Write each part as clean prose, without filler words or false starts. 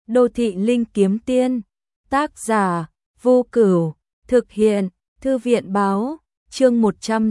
Đô thị linh kiếm tiên, tác giả, Vô Cửu, thực hiện, Thư viện báo, chương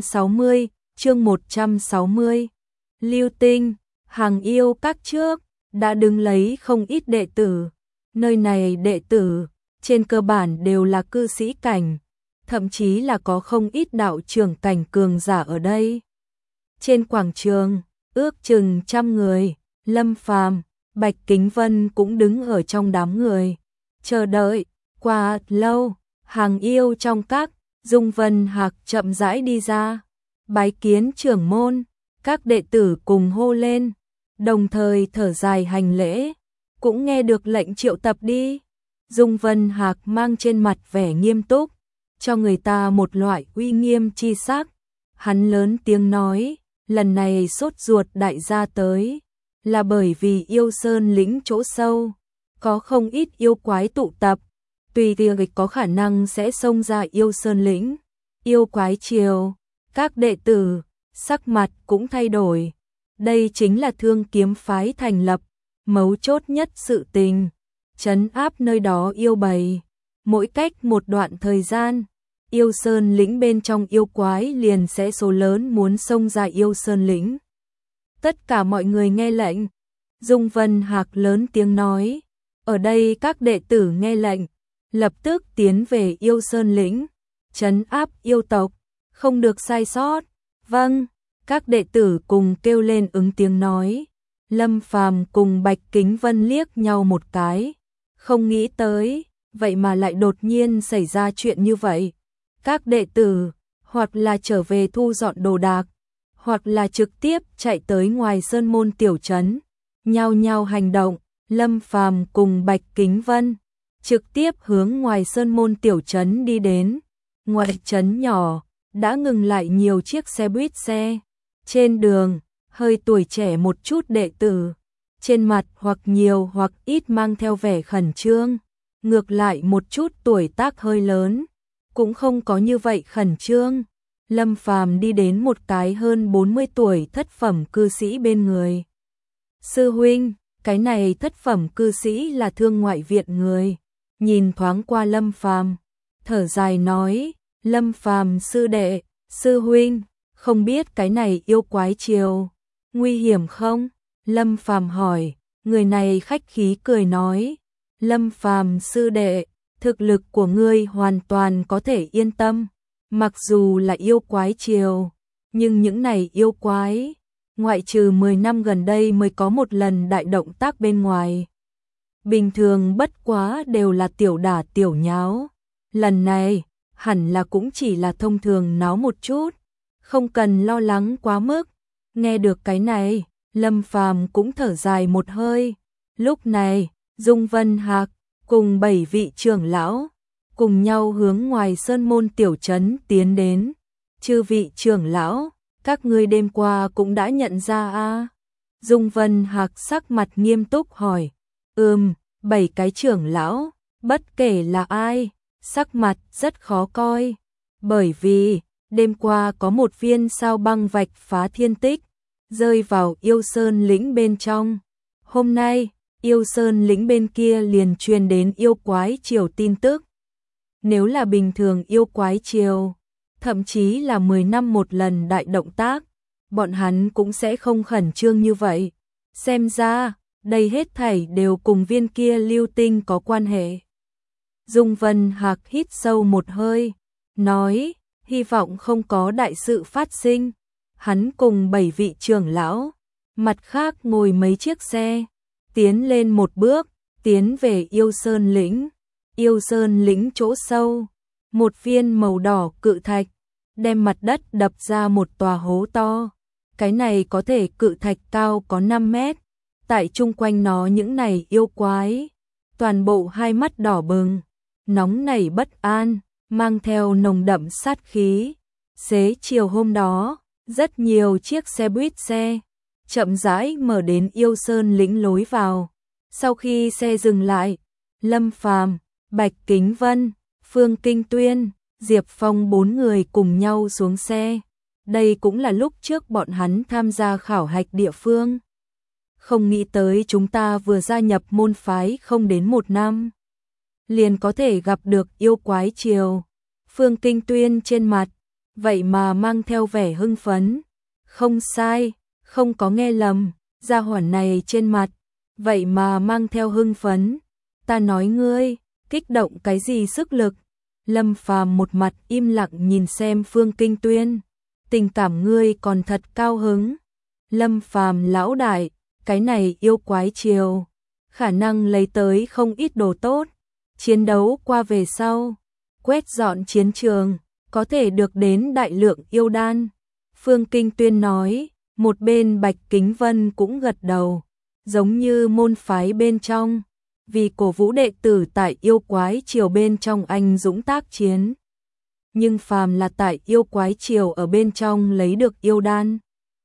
160. Lưu Tinh, hàng yêu các trước, đã đứng lấy không ít đệ tử. Nơi này đệ tử, trên cơ bản đều là cư sĩ cảnh, thậm chí là có không ít đạo trưởng cảnh cường giả ở đây. Trên quảng trường, ước chừng 100 người, Lâm Phàm, Bạch Kính Vân cũng đứng ở trong đám người. Chờ đợi, qua lâu, hàng yêu trong các, Dung Vân Hạc chậm rãi đi ra. Bái kiến trưởng môn, các đệ tử cùng hô lên, đồng thời thở dài hành lễ, cũng nghe được lệnh triệu tập đi. Dung Vân Hạc mang trên mặt vẻ nghiêm túc, cho người ta một loại uy nghiêm chi sắc. Hắn lớn tiếng nói, lần này sốt ruột đại gia tới, là bởi vì yêu sơn lĩnh chỗ sâu, có không ít yêu quái tụ tập, tùy tiệc có khả năng sẽ xông ra yêu sơn lĩnh. Yêu quái triều, các đệ tử, sắc mặt cũng thay đổi. Đây chính là Thương Kiếm phái thành lập, mấu chốt nhất sự tình, trấn áp nơi đó yêu bầy. Mỗi cách một đoạn thời gian, yêu sơn lĩnh bên trong yêu quái liền sẽ số lớn muốn xông ra yêu sơn lĩnh. Tất cả mọi người nghe lệnh. Dung Vân Hạc lớn tiếng nói, ở đây các đệ tử nghe lệnh, lập tức tiến về yêu sơn lĩnh, trấn áp yêu tộc, không được sai sót. Vâng, các đệ tử cùng kêu lên ứng tiếng nói. Lâm Phàm cùng Bạch Kính Vân liếc nhau một cái, không nghĩ tới, vậy mà lại đột nhiên xảy ra chuyện như vậy. Các đệ tử, hoặc là trở về thu dọn đồ đạc, hoặc là trực tiếp chạy tới ngoài sơn môn tiểu trấn, nhao nhao hành động. Lâm Phàm cùng Bạch Kính Vân trực tiếp hướng ngoài sơn môn tiểu trấn đi đến. Ngoài trấn nhỏ, đã ngừng lại nhiều chiếc xe buýt xe. Trên đường, hơi tuổi trẻ một chút đệ tử, trên mặt hoặc nhiều hoặc ít mang theo vẻ khẩn trương. Ngược lại một chút tuổi tác hơi lớn, cũng không có như vậy khẩn trương. Lâm Phàm đi đến một cái hơn 40 tuổi thất phẩm cư sĩ bên người. Sư huynh, cái này thất phẩm cư sĩ là Thương ngoại viện người. Nhìn thoáng qua Lâm Phàm, thở dài nói, Lâm Phàm sư đệ, sư huynh, không biết cái này yêu quái triều nguy hiểm không? Lâm Phàm hỏi. Người này khách khí cười nói, Lâm Phàm sư đệ, thực lực của ngươi hoàn toàn có thể yên tâm. Mặc dù là yêu quái triều, nhưng những này yêu quái, ngoại trừ 10 năm gần đây mới có một lần đại động tác bên ngoài, bình thường bất quá đều là tiểu đả tiểu nháo. Lần này, hẳn là cũng chỉ là thông thường náo một chút, không cần lo lắng quá mức. Nghe được cái này, Lâm Phàm cũng thở dài một hơi. Lúc này, Dung Vân Hạc cùng 7 vị trưởng lão cùng nhau hướng ngoài sơn môn tiểu trấn tiến đến. Chư vị trưởng lão, các ngươi đêm qua cũng đã nhận ra a? Dung Vân Hạc sắc mặt nghiêm túc hỏi. 7 cái trưởng lão, bất kể là ai, sắc mặt rất khó coi, bởi vì đêm qua có một viên sao băng vạch phá thiên tích, rơi vào yêu sơn lĩnh bên trong. Hôm nay, yêu sơn lĩnh bên kia liền truyền đến yêu quái triều tin tức. Nếu là bình thường yêu quái triều, thậm chí là 10 năm một lần đại động tác, bọn hắn cũng sẽ không khẩn trương như vậy. Xem ra, đây hết thảy đều cùng viên kia lưu tinh có quan hệ. Dung Vân Hạc hít sâu một hơi, nói, hy vọng không có đại sự phát sinh. Hắn cùng 7 vị trưởng lão, mặt khác ngồi mấy chiếc xe, tiến lên một bước, tiến về yêu sơn lĩnh. Yêu sơn lĩnh chỗ sâu, một viên màu đỏ cự thạch, đem mặt đất đập ra một tòa hố to. Cái này có thể cự thạch cao có 5 mét. Tại chung quanh nó những này yêu quái, toàn bộ hai mắt đỏ bừng, nóng nảy bất an, mang theo nồng đậm sát khí. Xế chiều hôm đó, rất nhiều chiếc xe buýt xe chậm rãi mở đến yêu sơn lĩnh lối vào. Sau khi xe dừng lại, Lâm Phàm, Bạch Kính Vân, Phương Kinh Tuyên, Diệp Phong 4 người cùng nhau xuống xe. Đây cũng là lúc trước bọn hắn tham gia khảo hạch địa phương. không nghĩ tới chúng ta vừa gia nhập môn phái không đến 1 năm, liền có thể gặp được yêu quái triều. Phương Kinh Tuyên trên mặt, vậy mà mang theo vẻ hưng phấn. Không sai, không có nghe lầm, gia hỏa này trên mặt, vậy mà mang theo hưng phấn. Ta nói ngươi, kích động cái gì sức lực? Lâm Phàm một mặt im lặng nhìn xem Phương Kinh Tuyên, tình cảm ngươi còn thật cao hứng. Lâm Phàm lão đại, cái này yêu quái triều, khả năng lấy tới không ít đồ tốt, chiến đấu qua về sau, quét dọn chiến trường, có thể được đến đại lượng yêu đan. Phương Kinh Tuyên nói, một bên Bạch Kính Vân cũng gật đầu, giống như môn phái bên trong, vì cổ vũ đệ tử tại yêu quái triều bên trong anh dũng tác chiến. Nhưng phàm là tại yêu quái triều ở bên trong lấy được yêu đan,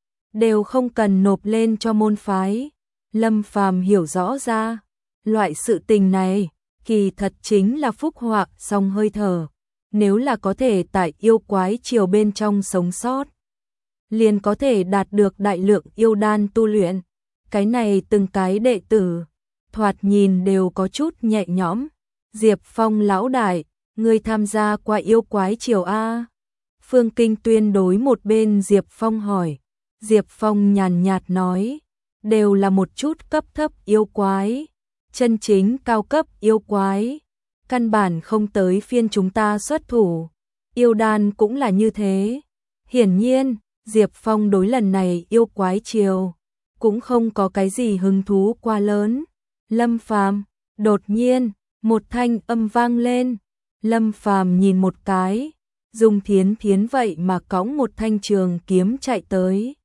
đều không cần nộp lên cho môn phái. Lâm Phàm hiểu rõ ra, loại sự tình này, kỳ thật chính là phúc họa song hơi thở. Nếu là có thể tại yêu quái triều bên trong sống sót, liền có thể đạt được đại lượng yêu đan tu luyện. Cái này từng cái đệ tử, thoạt nhìn đều có chút nhẹ nhõm. Diệp Phong lão đại, ngươi tham gia qua yêu quái triều A? Phương Kinh Tuyên đối một bên Diệp Phong hỏi. Diệp Phong nhàn nhạt nói, đều là một chút cấp thấp yêu quái, chân chính cao cấp yêu quái, căn bản không tới phiên chúng ta xuất thủ. Yêu đan cũng là như thế. Hiển nhiên, Diệp Phong đối lần này yêu quái triều cũng không có cái gì hứng thú quá lớn. Lâm Phàm, đột nhiên, một thanh âm vang lên. Lâm Phàm nhìn một cái, Dung Thiến Thiến vậy mà cõng một thanh trường kiếm chạy tới.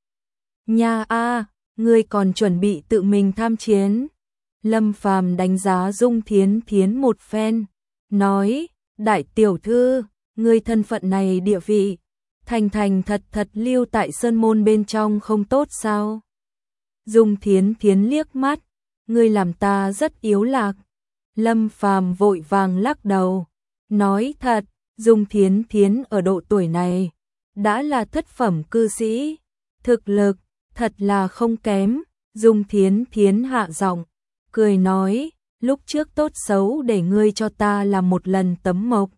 Nha a, ngươi còn chuẩn bị tự mình tham chiến? Lâm Phàm đánh giá Dung Thiến Thiến một phen, nói, đại tiểu thư, ngươi thân phận này địa vị, thành thành thật thật lưu tại sơn môn bên trong không tốt sao? Dung Thiến Thiến liếc mắt, ngươi làm ta rất yếu lạc. Lâm Phàm vội vàng lắc đầu, nói thật, Dung Thiến Thiến ở độ tuổi này, đã là thất phẩm cư sĩ, thực lực, thật là không kém. Dung Thiến Thiến hạ giọng, cười nói, lúc trước tốt xấu để ngươi cho ta làm một lần tấm mộc.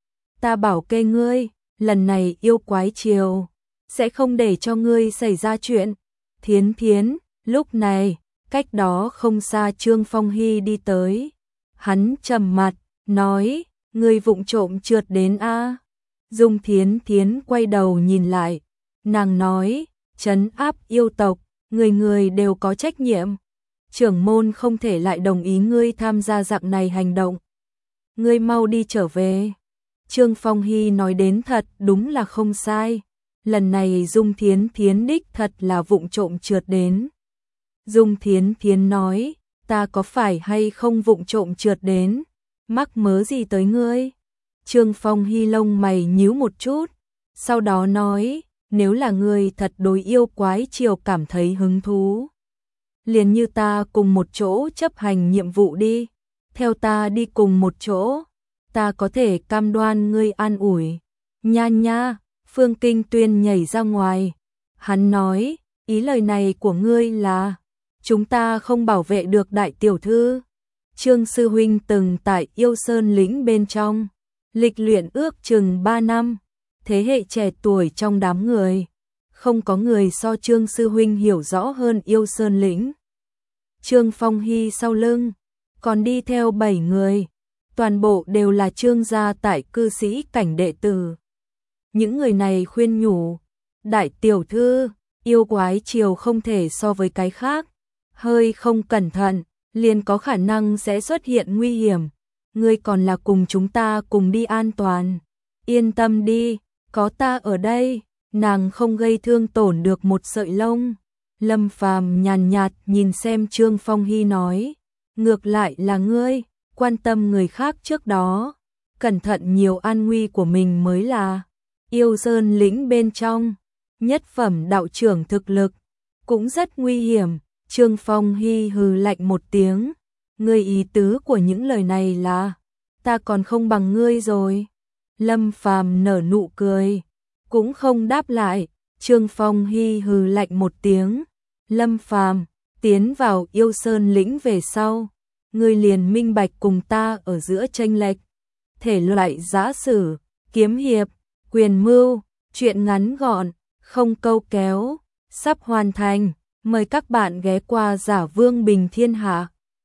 Ta bảo kê ngươi, lần này yêu quái triều, sẽ không để cho ngươi xảy ra chuyện. Thiến Thiến, lúc này, cách đó không xa Trương Phong Hy đi tới. Hắn trầm mặt, nói, ngươi vụng trộm trượt đến a? Dung Thiến Thiến quay đầu nhìn lại, nàng nói, trấn áp yêu tộc, người người đều có trách nhiệm. Trưởng môn không thể lại đồng ý ngươi tham gia dạng này hành động. Ngươi mau đi trở về. Trương Phong Hy nói đến thật đúng là không sai. Lần này Dung Thiến Thiến đích thật là vụng trộm trượt đến. Dung Thiến Thiến nói, ta có phải hay không vụng trộm trượt đến? Mắc mớ gì tới ngươi? Trương Phong Hy lông mày nhíu một chút, sau đó nói, nếu là ngươi thật đối yêu quái triều cảm thấy hứng thú, liền như ta cùng một chỗ chấp hành nhiệm vụ đi, theo ta đi cùng một chỗ, ta có thể cam đoan ngươi an ủi. Nha nha, Phương Kinh Tuyên nhảy ra ngoài, hắn nói, ý lời này của ngươi là, chúng ta không bảo vệ được đại tiểu thư. Trương sư huynh từng tại Yêu Sơn lĩnh bên trong, lịch luyện ước chừng 3 năm, thế hệ trẻ tuổi trong đám người, không có người so Trương sư huynh hiểu rõ hơn Yêu Sơn lĩnh. Trương Phong Hy sau lưng, còn đi theo 7 người, toàn bộ đều là Trương gia tại cư sĩ cảnh đệ tử. Những người này khuyên nhủ, đại tiểu thư, yêu quái triều không thể so với cái khác, hơi không cẩn thận, liền có khả năng sẽ xuất hiện nguy hiểm. Ngươi còn là cùng chúng ta cùng đi an toàn. Yên tâm đi, có ta ở đây, nàng không gây thương tổn được một sợi lông. Lâm Phàm nhàn nhạt nhìn xem Trương Phong Hy nói, ngược lại là ngươi, quan tâm người khác trước đó, cẩn thận nhiều an nguy của mình mới là. Yêu Sơn lĩnh bên trong, nhất phẩm đạo trưởng thực lực, cũng rất nguy hiểm. Trương Phong Hy hừ lạnh một tiếng, ngươi ý tứ của những lời này là, ta còn không bằng ngươi rồi. Lâm Phàm nở nụ cười, cũng không đáp lại. Trương Phong Hy hừ lạnh một tiếng, Lâm Phàm, tiến vào Yêu Sơn lĩnh về sau, ngươi liền minh bạch cùng ta ở giữa chênh lệch. Thể loại giã sử, kiếm hiệp, quyền mưu, truyện ngắn gọn, không câu kéo, sắp hoàn thành. Mời các bạn ghé qua Giả Vương Bình Thiên Hạ.